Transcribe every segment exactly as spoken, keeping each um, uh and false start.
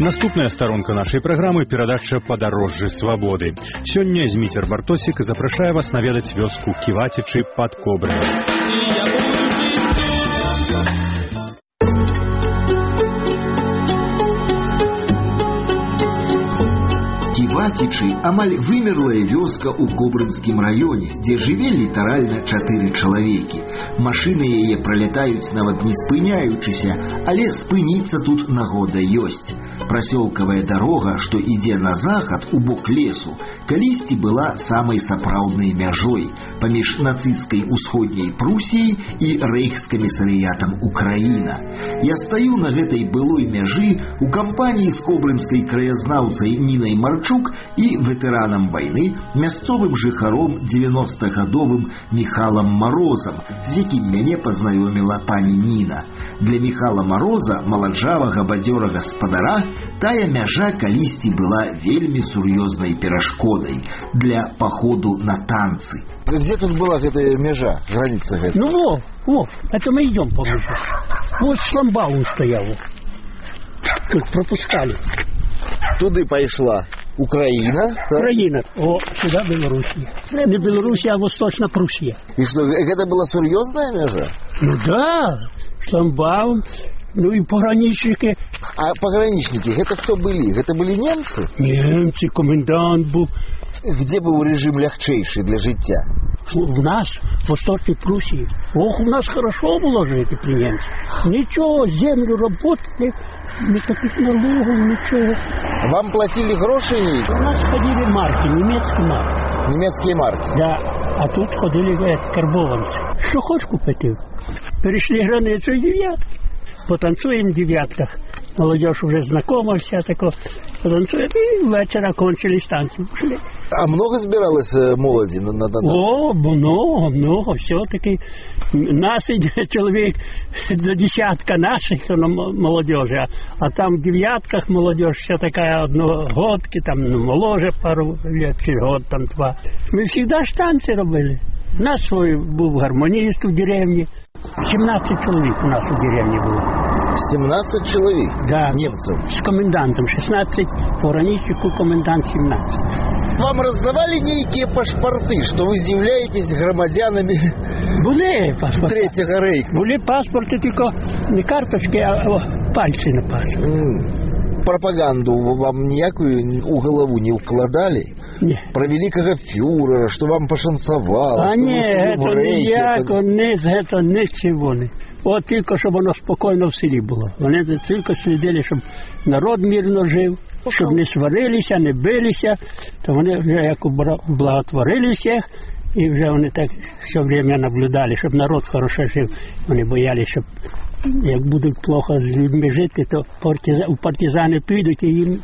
Наступная старонка нашай праграмы — перадача «Падарожжы свабоды». Сёння Зміцер Бартосік запрашае вас наведаць вёску Ківацічы пад Кобрынай. Ківацічы – амаль вымерлая вёска ў Кобрынскім раёне, дзе жыве літаральна чатыры чалавекі. Машыны яе пралятаюць нават не спыняючыся, але спыніцца тут нагода ёсць. Прасёлкавая дарога, што ідзе на захад у бок лесу, калісьці была самай сапраўднай мяжой паміж нацысцкай усходняй Прусіяй і рэйхскамісарыятам Украіна. Я стаю на гэтай былой мяжы у кампаніі з кобрынскай краязнаўцай Нінай Марчук і ветэранам вайны, мясцовым жыхаром дзевяностагадовым Міхалам Марозам, з якім мяне пазнаёміла пані Ніна. Для Міхала Мароза, маладжавага бадзёрага спадара, тая мяжа калісьці была вельмі сур'ёзнай перашкодай для паходу на танцы. Где тут была эта межа, граница гэтая? Ну во, во, это мы идем по меже. Вот шламбаун стоял. Тут пропускали. Туды пошла Украина. Украина. О, сюда Белоруссия. Не Белоруссия, а Восточно-Пруссия. И что, это была серьезная межа? Ну да, шламбаун. Ну и пограничники. А пограничники, это кто были? Это были немцы? Немцы, комендант был. Где был режим легчайший для життя? У нас, в Восточной Пруссии. Ох, у нас хорошо было жить при немцах. Ничего, землю работали, никаких налогов, ничего. Вам платили гроши? У нас ходили марки, немецкие марки. Немецкие марки? Да, а тут ходили, говорят, карбованцы. Что хочешь купить? Перешли границу и девятки. Потанцуем в девятках. Молодежь уже знакома вся такая. Потанцуем и вечера кончили станцию. Ушли. А много собиралось молоди на, на, на... О, много, много. Все-таки нас идет человек до десятка наших молодежи. А, а там в девятках молодежь вся такая одногодки, там ну, моложе пару лет, через год, там два. Мы всегда штанцы робили. У нас свой был гармонист в деревне. семнадцать человек у нас в деревне было. семнадцать человек? Да. Немцев? С комендантом шестнадцать, пограничнику комендант семнадцать. Вам раздавали некие паспорты, что вы являетесь громадянами Были паспорты. Третьего рейха? Были паспорты, только не карточки, а пальцы на паспорт. Mm. Пропаганду вам никакую у голову не укладали? Ні. Про великого фюрера, что вам пошансовало. А ні, це ніяко, ні, це нічого не. От тільки, щоб воно спокійно в селі було. Вони тільки слідили, щоб народ мирно жив, щоб не сварилися, не билися. То вони вже як благотворили всіх, і вже вони так все время наблюдали, щоб народ хорошо жив. Вони боялися, щоб як будуть плохо з людьми жити, то партизани, партизани підуть і їм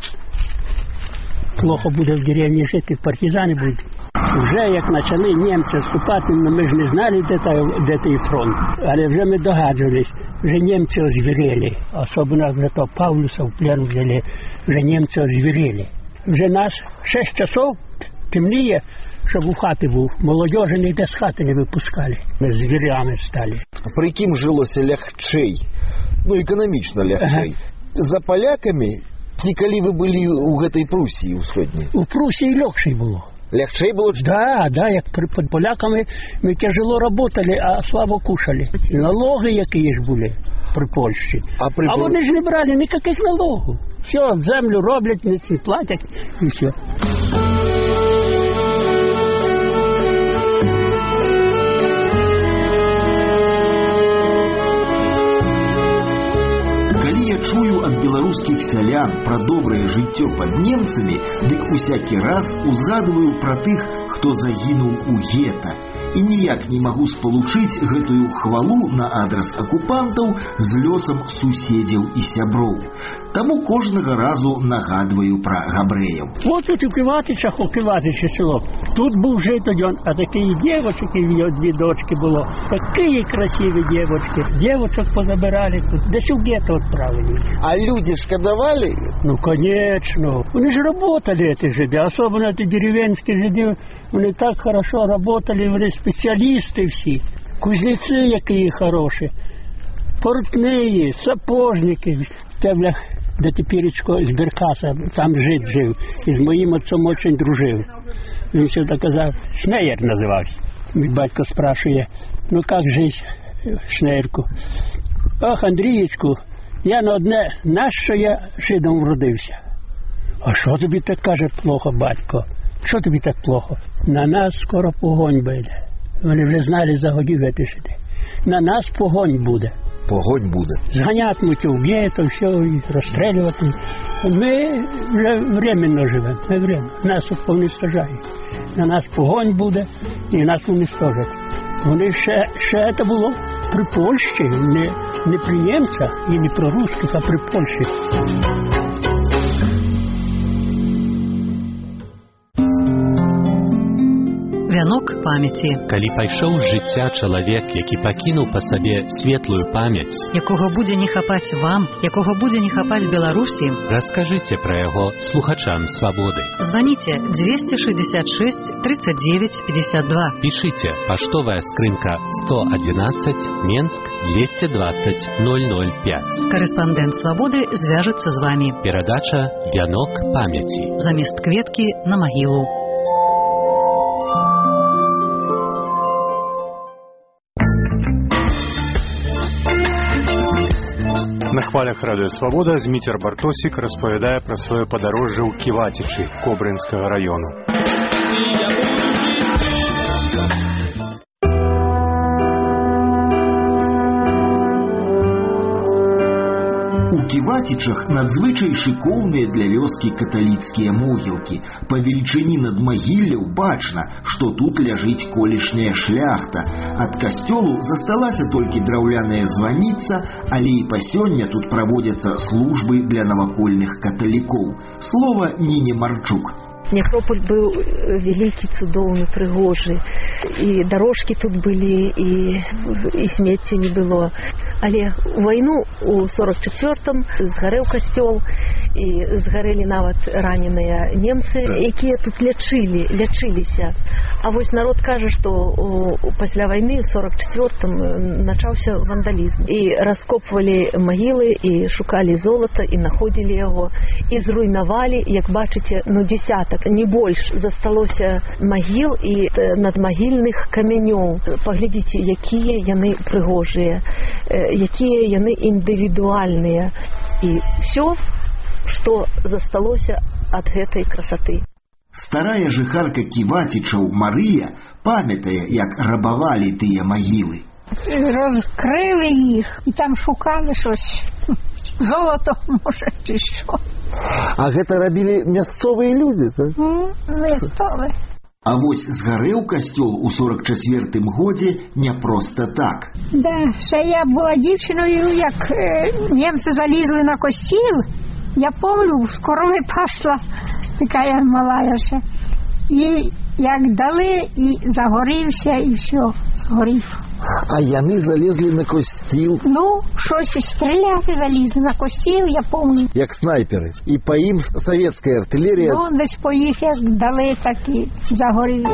плохо буде в деревні жити, партизани будуть. Вже як почали німці вступати, ми ж не знали, де, та, де той фронт. Але вже ми догадувались, вже німці озвірили. Особливо вже то Павлюса в плен взяли, вже німці озвірили. Вже нас шість часов темніє, щоб у хати був. Молодежі ніде з хати не випускали. Ми звірями стали. При ким жилося легчей? Ну, економічно легчей. Ага. За поляками? Ці коли ви були у этой Пруссии усходней? У Пруссии легче було. Легче було? Да, да, як під поляками ми тяжело работали, а слабо кушали. Налоги які ж були при Польщі. А, при... а вони ж не брали ніяких налогів. Все, землю роблять, не платять і все. Чую ад беларускіх сялян пра добрае жыццё пад немцамі, дык усякі раз узгадываю пра тых, хто загінуў у гета. І ніяк не магу спалучыць гэтую хвалу на адрас акупантаў з лёсам суседзяў і сяброў. Таму кожнага разу нагадваю пра габрэяў. Вот тут у Ківатичах, у Ківатичі село. Тут був житодьон, а такі дівочки, дві дочки було. Такі красиві дівочки. Дівочок позабирали тут, десь у гетто відправили. А люди шкодовали? Ну, конечно. Вони ж работали, ці жиди, особливо ті деревенські жиди. Вони так хорошо работали, вони спеціалісти всі. Кузнеці, які хороші. Портні, сапожники. Те, бля, де теперечко з Беркаса, там жит жив. І з моїм отцом дуже дружив. Він завжди казав, Шнеєр називався. Мій батько спрашує, ну як жить, Шнеєрку? Ох, Андрієчку, я на одне, нащо я жидом вродився? А що тобі так каже плохо, батько? Що тобі так плохо? На нас скоро погонь буде. Вони вже знали за годів витишити. На нас погонь буде. Погонь буде. Зганятимуть, вб'ють, все, і розстрілювати. Ми вже временно живемо, ми временно. Нас уничтожають. На нас погонь буде і нас уничтожать. Вони ще, ще це було при Польщі, не, не при німцях і не про русских, а при Польщі. Вянок памяці. Калі пайшоў з жыцця чалавек, які пакінуў па сабе светлую памяць, якога будзе не хапаць вам, якога будзе не хапаць Беларусі, раскажыце пра яго слухачам свабоды. Званіце двести шестьдесят шесть тридцать девять пятьдесят два. Пішыце паштовая скрынка сто одиннадцать, Менск двести двадцать ноль ноль пять. Карэспандэнт свабоды звяжацца з вамі. Перадача «Вянок памяці». Замест кветкі на магілу. На хвалях радыё «Свабода» Зміцер Бартосік распавядае пра сваё падарожжа ў Ківацічы Кобрынскага раёну. У Ківацічах надзвычай шыкоўныя для вёскі каталіцкія могілкі. Па велічыні надмагілляў бачна, што тут ляжыць колішняя шляхта. Ад касцёлу засталася толькі драўляная званіца, але і па сёння тут праводзяцца службы для навакольных каталікоў. Слова Ніне Марчук. Некрополь был великий, цудоўны, прыгожы. І дорожкі тут былі, і, і смецця не было. Але у вайну у сорок четвёртым згарэў касцёл, і згарэлі нават раненыя немцы, якія тут лячылі, лячыліся. А вось народ кажа, што пасля вайны у сорок четвёртым начаўся вандалізм. І раскопвалі магілы, і шукалі золата, і находзілі яго, і зруйнавалі, як бачыце, ну десятак, не больш засталося магіл і надмагільных камянёў. Паглядзіце, якія яны прыгожыя, якія яны індывідуальныя. І ўсё, што засталося ад гэтай красоты. Старая жыхарка Ківацічаў Марыя памятае, як рабавалі тыя магілы. Розкрили їх і там шукали щось. Золото, може, чи що. А гэта рабілі мясцовыя людзі, так? Мясцовыя. А вось згарэў касцёл у сорок четвёртым годзе не проста так. Да, ще я була дівчиною, як е, німці залізли на костіл. Я помню, корови пасла, така я мала ще. І як дали, і загорівся, і все, згорів. А яны залезли на костіл? Ну, щось стріляти залізли на костіл, я помню. Як снайпери. І по їм совєтська артилерія... Ну, десь по їх як дали, так і загорів.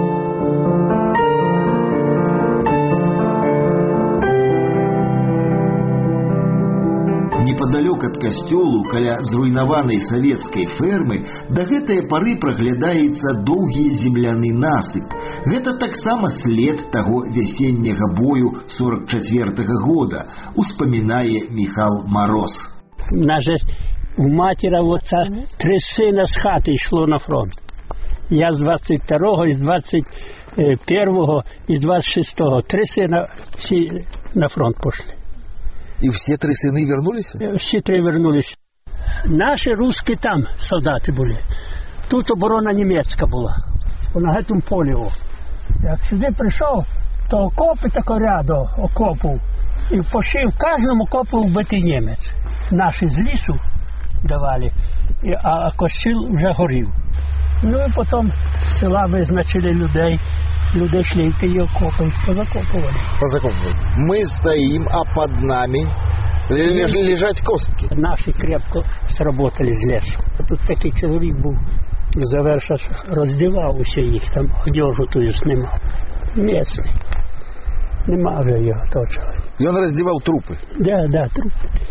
Непадалёк ад касцёлу, каля зруйнаванай савецкай фермы, да гэтае пары праглядаецца доўгі земляны насып. Гэта таксама след таго вясенняга бою сорок четвёртага года, успамінае Михал Мороз. Наже у матера отца три сына з хати йшло на фронт. Я з двадцять второго, з двадцять первого і з двадцять шестого. Три сина всі на фронт пішли. И все три сыны вернулись? Все три вернулись. Наши русские там солдаты были. Тут оборона немецка була. На цьому полі. Як сюди прийшов, то окопи тако ряду окопу. І пошив кожному окопу вбитий німець. Наші з лісу давали, а костіл вже горів. Ну і потім з села визначили людей. Люди шли в ті окопи, позакопували. Позакопували. Мы стоим, а под нами лежать костки. Наші крепко сработали з лісу. Тут такий чоловік був, завершав, роздівав усе їх, там одежу тую знімав. Місний. Нема вже його того чоловіка. І він роздівав трупи? Да, да, трупи.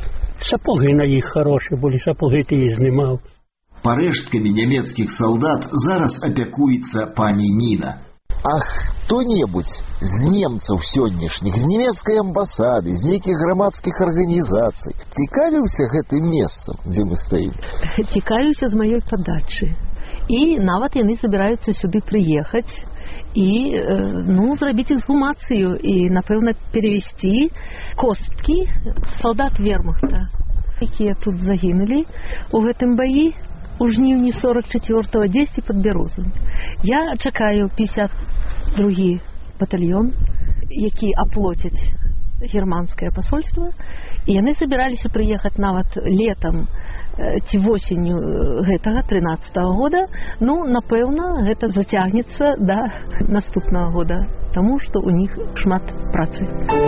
Сапоги на іх хороші були, сапоги ти і знімав. Парэшткамі нямецкіх салдат зараз апякуецца пані Ніна. А хто-небудзь з немцаў сённяшніх, з нямецкай амбасады, з нейкіх грамадскіх арганізацый цікавіўся гэтым месцам, дзе мы стаім? Цікавіўся з маёй падачы. І нават яны збіраюцца сюды прыехаць і ну, зрабіць эксгумацыю і, напэўна, перевесці косткі салдат вермахта, якія тут загінулі у гэтым баі у жніўні сорок чацвёртага дзесьці пад Бярозам. Я чакаю пятьдесят другі батальён, які аплоцяць германскае пасольства, і яны збіраліся прыехаць нават летам ці восенню гэтага трынаццатага года. Ну, напэўна, гэта зацягнецца да наступнага года, таму што ў них шмат працы.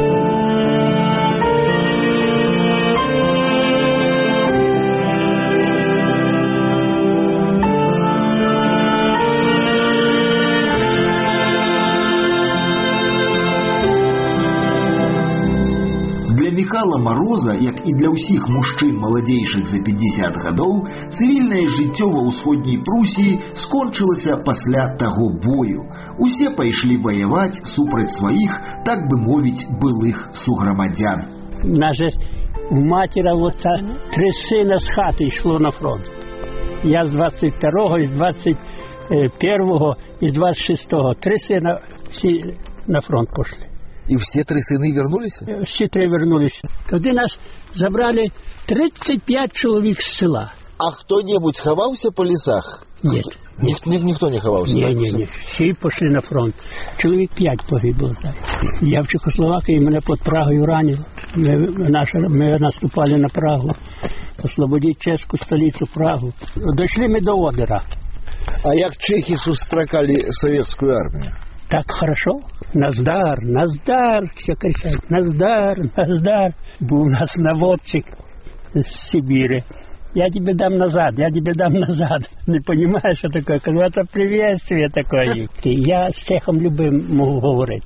Михала Мороза, як і для ўсіх мужчын маладзейшых за пятьдесят гадоў, цывільнае жыццё ва ўсходняй Прусіі скончылася пасля таго бою. Усе пайшлі ваяваць супраць сваіх, так бы мовіць, былых суграмадзян. Наже у матера вот три сына з хаты йшло на фронт. Я з двадцять второго, з двадцять первого і з двадцять шестого. Три сина всі на фронт пошли. І всі три сини вернулися? Всі три вернулися. Тоді нас забрали тридцять п'ять чоловік з села. А хто-небудь сховався по лісах? Ні. Ні, ні, ніхто не ховався? Ні, ні, ні. Всі пішли на фронт. Чоловік п'ять погибло. Я в Чехословакії, мене під Прагою ранило. Ми, наша, ми наступали на Прагу. Освободити чеську столицю Прагу. Дійшли ми до Одера. А як чехи сустракали совєтську армію? Так хорошо. Наздар, Наздар, все кричать. Наздар, Наздар. Был у нас наводчик с Сибири. Я тебе дам назад, я тебе дам назад. Не понимаешь, что такое? Когда-то приветствие такое. Я с чехом любым могу говорить.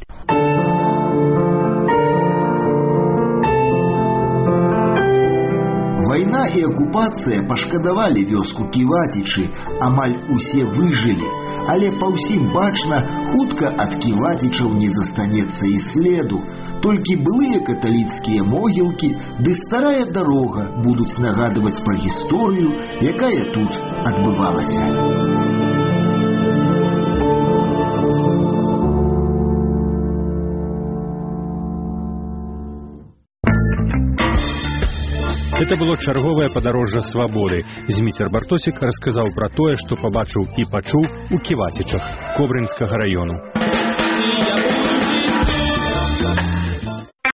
Вайна і акупацыя пашкадавалі вёску Ківацічы, амаль усе выжылі, але па ўсім бачна, хутка ад ківацічаў не застанецца і следу. Толькі былыя каталіцкія могілкі ды старая дарога будуць нагадваць пра гісторыю, якая тут адбывалася. Это было чарговае падарожжа свабоды. Зміцер Бартосік расказаў пра тое, што пабачыў і пачуў у Ківацічах Кобрынскага раёну.